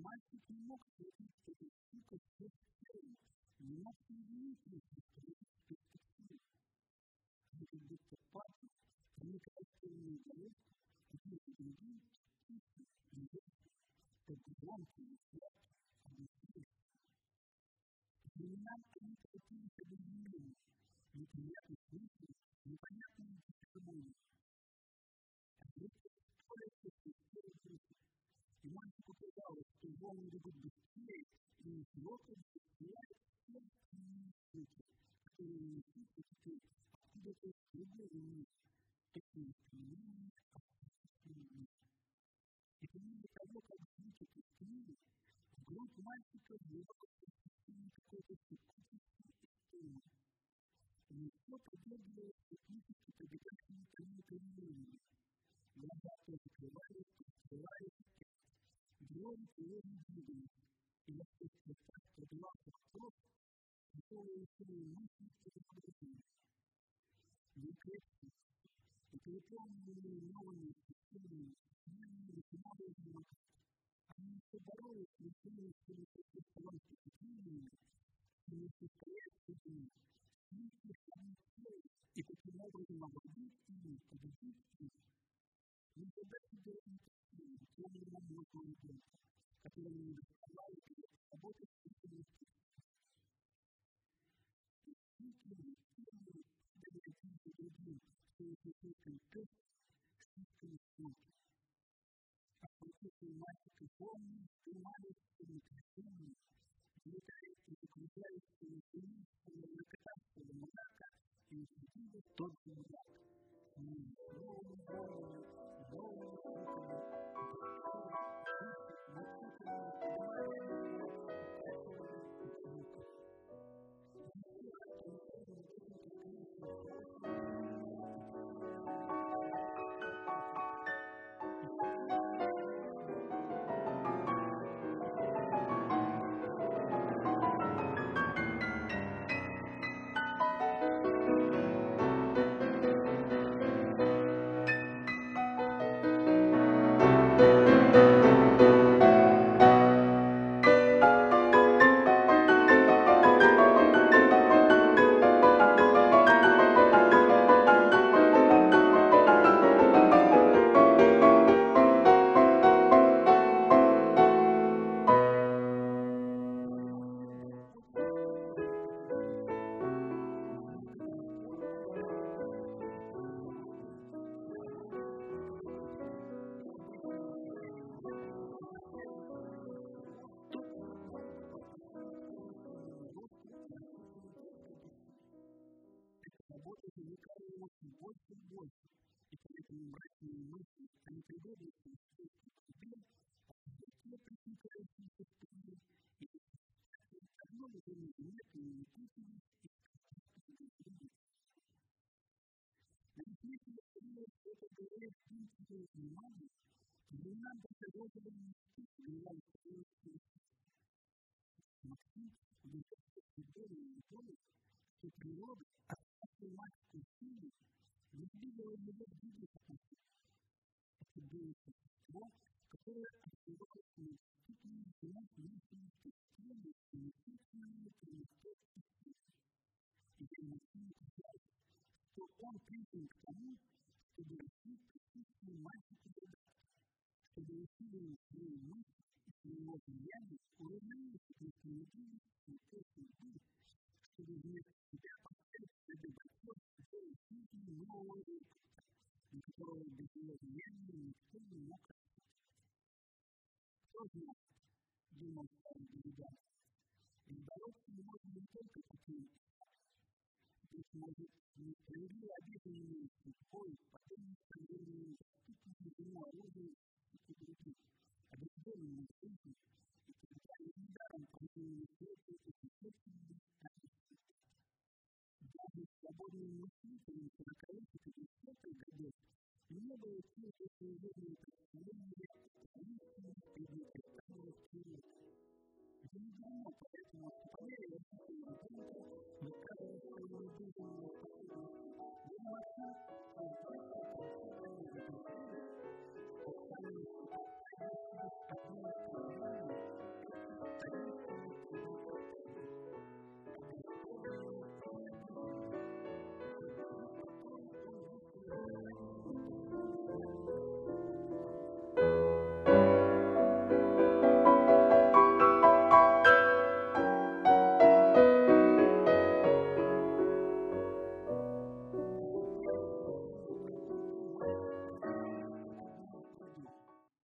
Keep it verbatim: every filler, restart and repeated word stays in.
мальчик не мог встретить эту штуку всех целей, не мог соединить их и встретить перспективу. Они как будто падали, проникая в темную головку, одни за другим, тихо, неясно, как громко и сладко, объяснили. Временами они торопились объединениями, неприятно слышали, непонятными гармонией. А если история существует жизнь, и мальчику казалось, что волны идут быстрее, и ничего как быстрее все остальные штуки, которые несутся теперь откуда-то из другого мира, такие стремления, абсолютно. И по мере того, как звуки пустили, в грудь мальчика вливалось ощущение какой-то текучести и стыма. И все подергивалось технически побегавшими по ней переменами. Глаза то закрывались, то открывались опять. Брови тревожно двигались, и во всех чертах пробивался вопрос, которого еще и мысли переходили. Не крепкие, и переполненные новыми ощущениями, сменными новые животы. Они еще боролись с лишением своих существованных впечатлениями, и не состоят в себе, с них лишами силы, и таким образом овладеть ими, победить их. Не задать себе интересные, темные мозговые ребенка, которые не доставали перед работой с этими действительно, первые, даже какие-то другие, все эти только тест, слишком сложно. А процессы мальчика помнят, снимались все напряжение, летающие, окружающие, финишные, накатавшие мрака, и ощутили тот же мрак. И новыми волнами, новыми звуками, повторяли, слышали, насыпали, поднимали его, укачивали и звуками. И все это неожиданно каким-то криком, работа завлекала его все больше и больше, и поэтому мрачные мысли о непригодности к себе, о суете, пресекающейся в себе, и одно уже незаметно и непутно, и скрытно. Но если я понимаю, что это говорит принципы внимания, то нам доказывали мечты, говорят, что это Максим, удовольствие придумал и то, что природа, отставшая мать силы, не двигала его в других отношениях. Это было существо, которое открывалось на действительно взять личные системы и естественные приместовки силы. И для Максима казалось, что он призван к тому, чтобы развить присутствие мальчика задачи, чтобы усиливать свою мысль и своего влияния уравновесить несправедливость и судьбы, чтобы вместо себя поставить себе большой чужой жизни нового рекорда, на которого без его влияния никто не мог ответить. Кто знает, думал старый Гайдар, и бороться можно не только таким быть может, несправедливо обиженными судьбой, потом несправедливо доступными ему оружием и других, обреченными жизнью, и тогда недаром понимали средства и существенные качества. Даже свободные мыслители сорокалетних и десятых годов не было сил для своевременного представления о истинных предначертаниях природы. Это не давно, поэтому по мере развития ребенка высказывая свою необузданную способность, я Максим создался концептуальной литературы, что самые сопоставящие одно